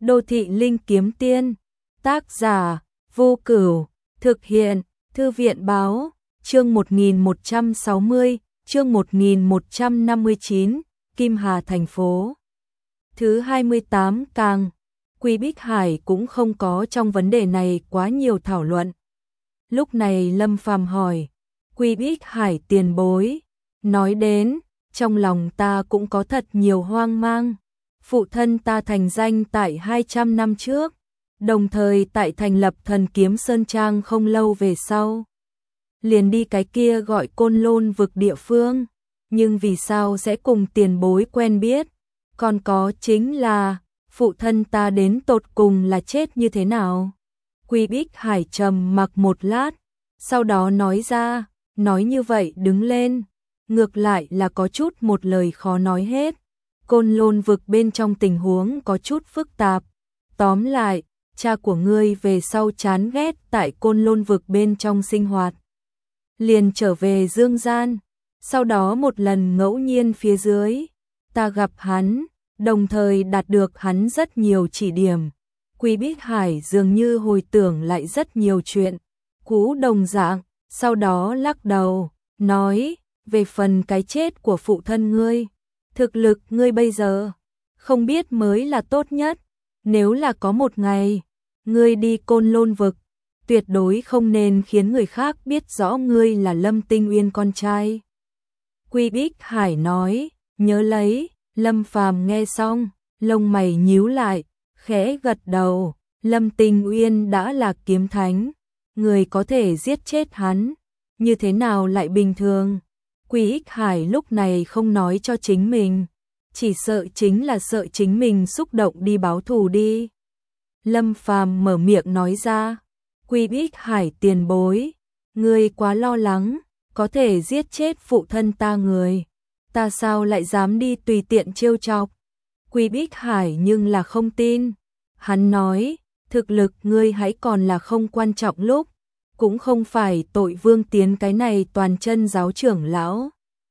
Đô thị linh kiếm tiên, tác giả, Vô Cửu, thực hiện, Thư viện báo, chương 1160, chương 1159, Kim Hà thành phố. Thứ 28 càng, Quý Bích Hải cũng không có trong vấn đề này quá nhiều thảo luận. Lúc này Lâm Phàm hỏi, Quý Bích Hải tiền bối, nói đến, trong lòng ta cũng có thật nhiều hoang mang. Phụ thân ta thành danh tại 200 năm trước, đồng thời tại thành lập Thần Kiếm Sơn Trang không lâu về sau. Liền đi cái kia gọi Côn Lôn vực địa phương, nhưng vì sao sẽ cùng tiền bối quen biết? Còn có chính là, phụ thân ta đến tột cùng là chết như thế nào? Quý Bích Hải trầm mặc một lát, sau đó nói ra, nói như vậy đứng lên, ngược lại là có chút một lời khó nói hết. Côn Lôn vực bên trong tình huống có chút phức tạp. Tóm lại, cha của ngươi về sau chán ghét tại Côn Lôn vực bên trong sinh hoạt. Liền trở về Dương Gian. Sau đó một lần ngẫu nhiên phía dưới, ta gặp hắn, đồng thời đạt được hắn rất nhiều chỉ điểm. Quý Bích Hải dường như hồi tưởng lại rất nhiều chuyện cũ đồng dạng, sau đó lắc đầu, nói, về phần cái chết của phụ thân ngươi, thực lực ngươi bây giờ, không biết mới là tốt nhất. Nếu là có một ngày, ngươi đi Côn Lôn vực, tuyệt đối không nên khiến người khác biết rõ ngươi là Lâm Tinh Uyên con trai. Quý Bích Hải nói, nhớ lấy. Lâm Phàm nghe xong, lông mày nhíu lại, khẽ gật đầu. Lâm Tinh Uyên đã là kiếm thánh, người có thể giết chết hắn, như thế nào lại bình thường? Quý Bích Hải lúc này không nói cho chính mình, chỉ sợ chính là sợ chính mình xúc động đi báo thù đi. Lâm Phàm mở miệng nói ra, Quý Bích Hải tiền bối, ngươi quá lo lắng, có thể giết chết phụ thân ta người, ta sao lại dám đi tùy tiện trêu chọc. Quý Bích Hải nhưng là không tin, hắn nói, thực lực ngươi hãy còn là không quan trọng lúc, cũng không phải tội Vương Tiến cái này toàn chân giáo trưởng lão.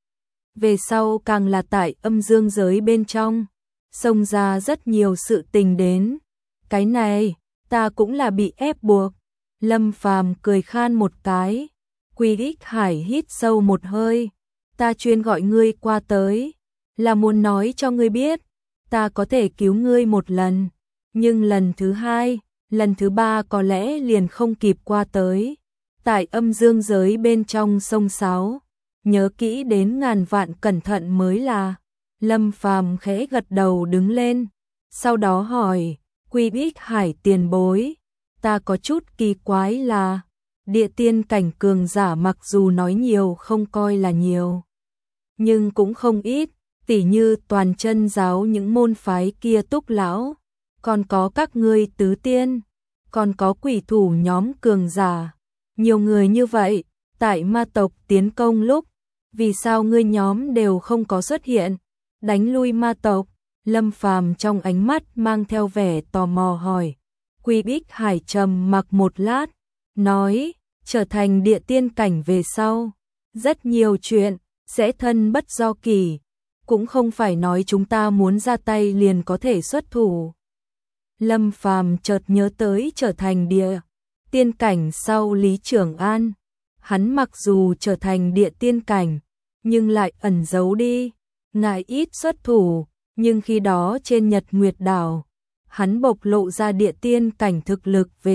Về sau càng là tại âm dương giới bên trong, xông ra rất nhiều sự tình đến. Cái này, ta cũng là bị ép buộc. Lâm Phàm cười khan một cái. Quý Bích Hải hít sâu một hơi. Ta chuyên gọi ngươi qua tới, là muốn nói cho ngươi biết, ta có thể cứu ngươi một lần, nhưng lần thứ hai, lần thứ ba có lẽ liền không kịp qua tới. Tại âm dương giới bên trong sông sáo, nhớ kỹ đến ngàn vạn cẩn thận mới là. Lâm Phàm khẽ gật đầu đứng lên, sau đó hỏi, Quý Bích Hải tiền bối, ta có chút kỳ quái là, địa tiên cảnh cường giả mặc dù nói nhiều không coi là nhiều, nhưng cũng không ít, tỉ như toàn chân giáo những môn phái kia túc lão, còn có các ngươi tứ tiên, còn có quỷ thủ nhóm cường giả. Nhiều người như vậy, tại ma tộc tiến công lúc, vì sao ngươi nhóm đều không có xuất hiện, đánh lui ma tộc? Lâm Phàm trong ánh mắt mang theo vẻ tò mò hỏi. Quý Bích Hải trầm mặc một lát, nói, trở thành địa tiên cảnh về sau, rất nhiều chuyện sẽ thân bất do kỳ, cũng không phải nói chúng ta muốn ra tay liền có thể xuất thủ. Lâm Phàm chợt nhớ tới trở thành địa tiên cảnh sau Lý Trường An, hắn mặc dù trở thành địa tiên cảnh, nhưng lại ẩn giấu đi, ngại ít xuất thủ, nhưng khi đó trên Nhật Nguyệt Đảo, hắn bộc lộ ra địa tiên cảnh thực lực về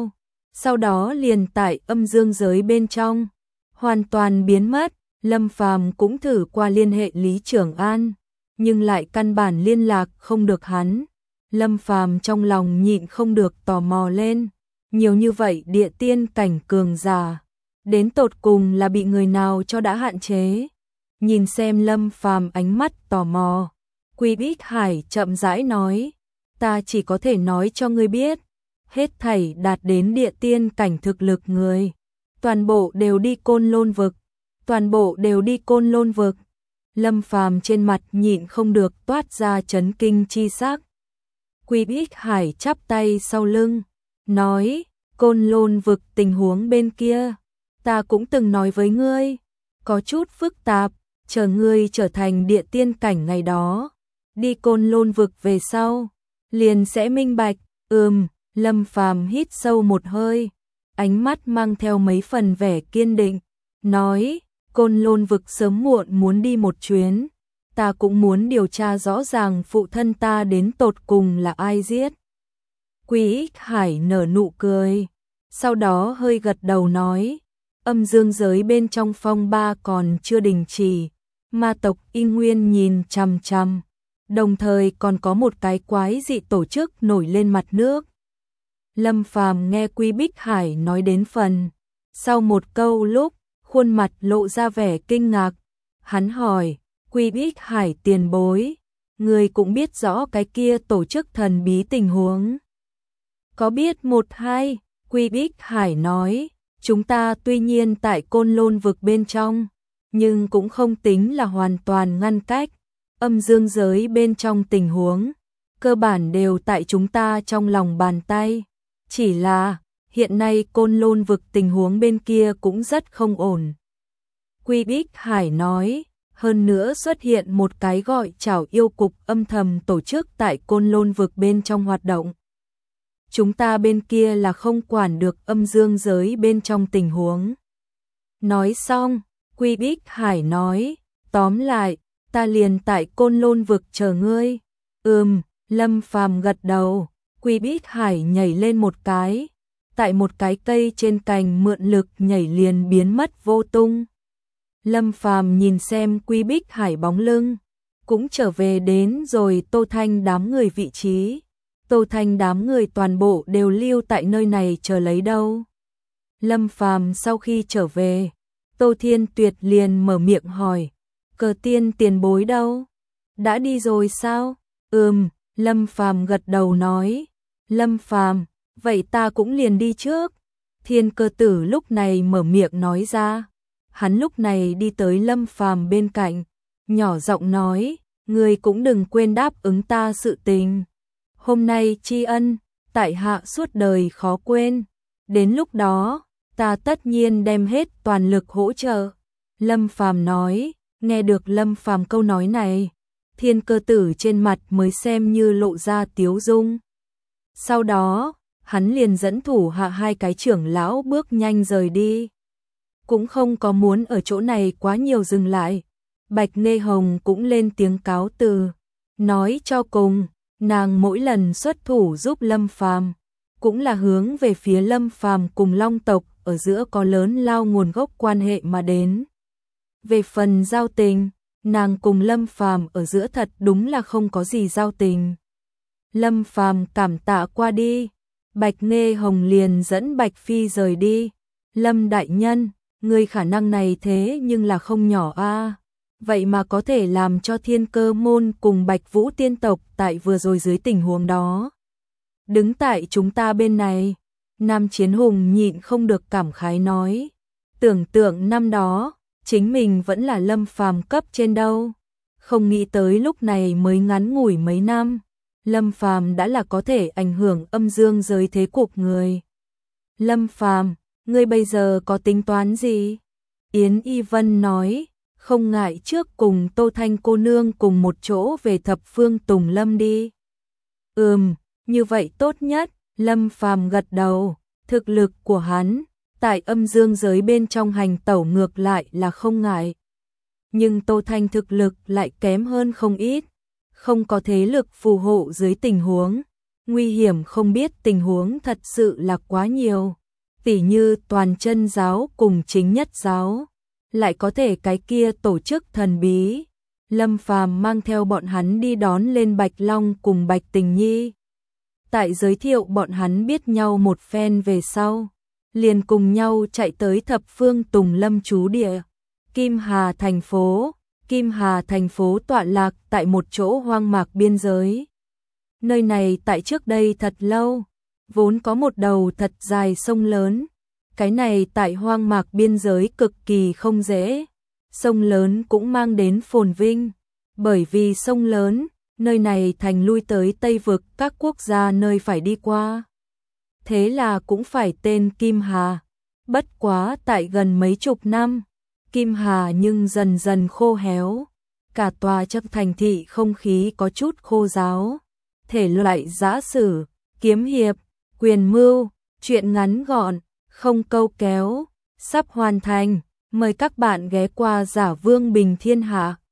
sau đó liền tại âm dương giới bên trong, hoàn toàn biến mất. Lâm Phàm cũng thử qua liên hệ Lý Trường An, nhưng lại căn bản liên lạc không được hắn. Lâm Phàm trong lòng nhịn không được tò mò lên, nhiều như vậy địa tiên cảnh cường giả, đến tột cùng là bị người nào cho đã hạn chế. Nhìn xem Lâm Phàm ánh mắt tò mò, Quý Bích Hải chậm rãi nói, ta chỉ có thể nói cho ngươi biết, hết thảy đạt đến địa tiên cảnh thực lực người, toàn bộ đều đi Côn Lôn vực, toàn bộ đều đi Côn Lôn vực. Lâm Phàm trên mặt nhịn không được toát ra chấn kinh chi sắc. Quý Bích Hải chắp tay sau lưng, nói, Côn Lôn vực tình huống bên kia, ta cũng từng nói với ngươi, có chút phức tạp, chờ ngươi trở thành địa tiên cảnh ngày đó, đi Côn Lôn vực về sau, liền sẽ minh bạch. Lâm Phàm hít sâu một hơi, ánh mắt mang theo mấy phần vẻ kiên định, nói, Côn Lôn vực sớm muộn muốn đi một chuyến, ta cũng muốn điều tra rõ ràng phụ thân ta đến tột cùng là ai giết. Quý Ích Hải nở nụ cười, sau đó hơi gật đầu nói, âm dương giới bên trong phong ba còn chưa đình chỉ, ma tộc Y Nguyên nhìn chằm chằm, đồng thời còn có một cái quái dị tổ chức nổi lên mặt nước. Lâm Phàm nghe Quý Bích Hải nói đến phần, sau một câu lúc, khuôn mặt lộ ra vẻ kinh ngạc, hắn hỏi, Quý Bích Hải tiền bối, người cũng biết rõ cái kia tổ chức thần bí tình huống. Có biết một hai, Quý Bích Hải nói, chúng ta tuy nhiên tại Côn Lôn vực bên trong, nhưng cũng không tính là hoàn toàn ngăn cách, âm dương giới bên trong tình huống, cơ bản đều tại chúng ta trong lòng bàn tay. Chỉ là, hiện nay Côn Lôn vực tình huống bên kia cũng rất không ổn. Quý Bích Hải nói, hơn nữa xuất hiện một cái gọi Trảo Yêu Cục âm thầm tổ chức tại Côn Lôn vực bên trong hoạt động. Chúng ta bên kia là không quản được âm dương giới bên trong tình huống. Nói xong, Quý Bích Hải nói, tóm lại, ta liền tại Côn Lôn vực chờ ngươi. Lâm Phàm gật đầu, Quý Bích Hải nhảy lên một cái, tại một cái cây trên cành mượn lực nhảy liền biến mất vô tung. Lâm Phàm nhìn xem Quý Bích Hải bóng lưng, cũng trở về đến rồi Tô Thanh đám người vị trí. Tô Thanh đám người toàn bộ đều lưu tại nơi này chờ lấy đâu. Lâm Phàm sau khi trở về, Tô Thiên Tuyệt liền mở miệng hỏi, Cờ Tiên tiền bối đâu? Đã đi rồi sao? Lâm Phàm gật đầu nói, Lâm Phàm, vậy ta cũng liền đi trước. Thiên Cơ Tử lúc này mở miệng nói ra, hắn lúc này đi tới Lâm Phàm bên cạnh, nhỏ giọng nói, ngươi cũng đừng quên đáp ứng ta sự tình. Hôm nay tri ân, tại hạ suốt đời khó quên, đến lúc đó, ta tất nhiên đem hết toàn lực hỗ trợ. Lâm Phàm nói, nghe được Lâm Phàm câu nói này, Thiên Cơ Tử trên mặt mới xem như lộ ra tiếu dung. Sau đó, hắn liền dẫn thủ hạ hai cái trưởng lão bước nhanh rời đi. Cũng không có muốn ở chỗ này quá nhiều dừng lại. Bạch Nê Hồng cũng lên tiếng cáo từ, nói cho cùng, nàng mỗi lần xuất thủ giúp Lâm Phàm, cũng là hướng về phía Lâm Phàm cùng Long tộc ở giữa có lớn lao nguồn gốc quan hệ mà đến. Về phần giao tình, nàng cùng Lâm Phàm ở giữa thật đúng là không có gì giao tình. Lâm Phàm cảm tạ qua đi, Bạch Nê Hồng liền dẫn Bạch Phi rời đi. Lâm đại nhân, người khả năng này thế nhưng là không nhỏ a. Vậy mà có thể làm cho Thiên Cơ môn cùng Bạch Vũ tiên tộc tại vừa rồi dưới tình huống đó đứng tại chúng ta bên này. Nam Chiến Hùng nhịn không được cảm khái nói, tưởng tượng năm đó, chính mình vẫn là Lâm Phàm cấp trên đâu. Không nghĩ tới lúc này mới ngắn ngủi mấy năm, Lâm Phàm đã là có thể ảnh hưởng âm dương giới thế cục người. Lâm Phàm, ngươi bây giờ có tính toán gì? Yến Y Vân nói, không ngại trước cùng Tô Thanh cô nương cùng một chỗ về Thập Phương Tùng Lâm đi. Như vậy tốt nhất. Lâm Phàm gật đầu, thực lực của hắn tại âm dương giới bên trong hành tẩu ngược lại là không ngại. Nhưng Tô Thanh thực lực lại kém hơn không ít, không có thế lực phù hộ dưới tình huống, nguy hiểm không biết tình huống thật sự là quá nhiều. Tỉ như Toàn Chân giáo cùng Chính Nhất giáo, lại có thể cái kia tổ chức thần bí. Lâm Phàm mang theo bọn hắn đi đón lên Bạch Long cùng Bạch Tình Nhi. Tại giới thiệu bọn hắn biết nhau một phen về sau, liền cùng nhau chạy tới Thập Phương Tùng Lâm trú địa, Kim Hà thành phố. Kim Hà thành phố tọa lạc tại một chỗ hoang mạc biên giới. Nơi này tại trước đây thật lâu, vốn có một đầu thật dài sông lớn. Cái này tại hoang mạc biên giới cực kỳ không dễ. Sông lớn cũng mang đến phồn vinh, bởi vì sông lớn, nơi này thành lui tới Tây vực các quốc gia nơi phải đi qua. Thế là cũng phải tên Kim Hà. Bất quá tại gần mấy chục năm, Kim Hà nhưng dần dần khô héo, cả tòa chấp thành thị không khí có chút khô ráo. thể loại giã sử, kiếm hiệp, quyền mưu, truyện ngắn gọn, không câu kéo, sắp hoàn thành. Mời các bạn ghé qua Giả Vương Bình Thiên Hạ.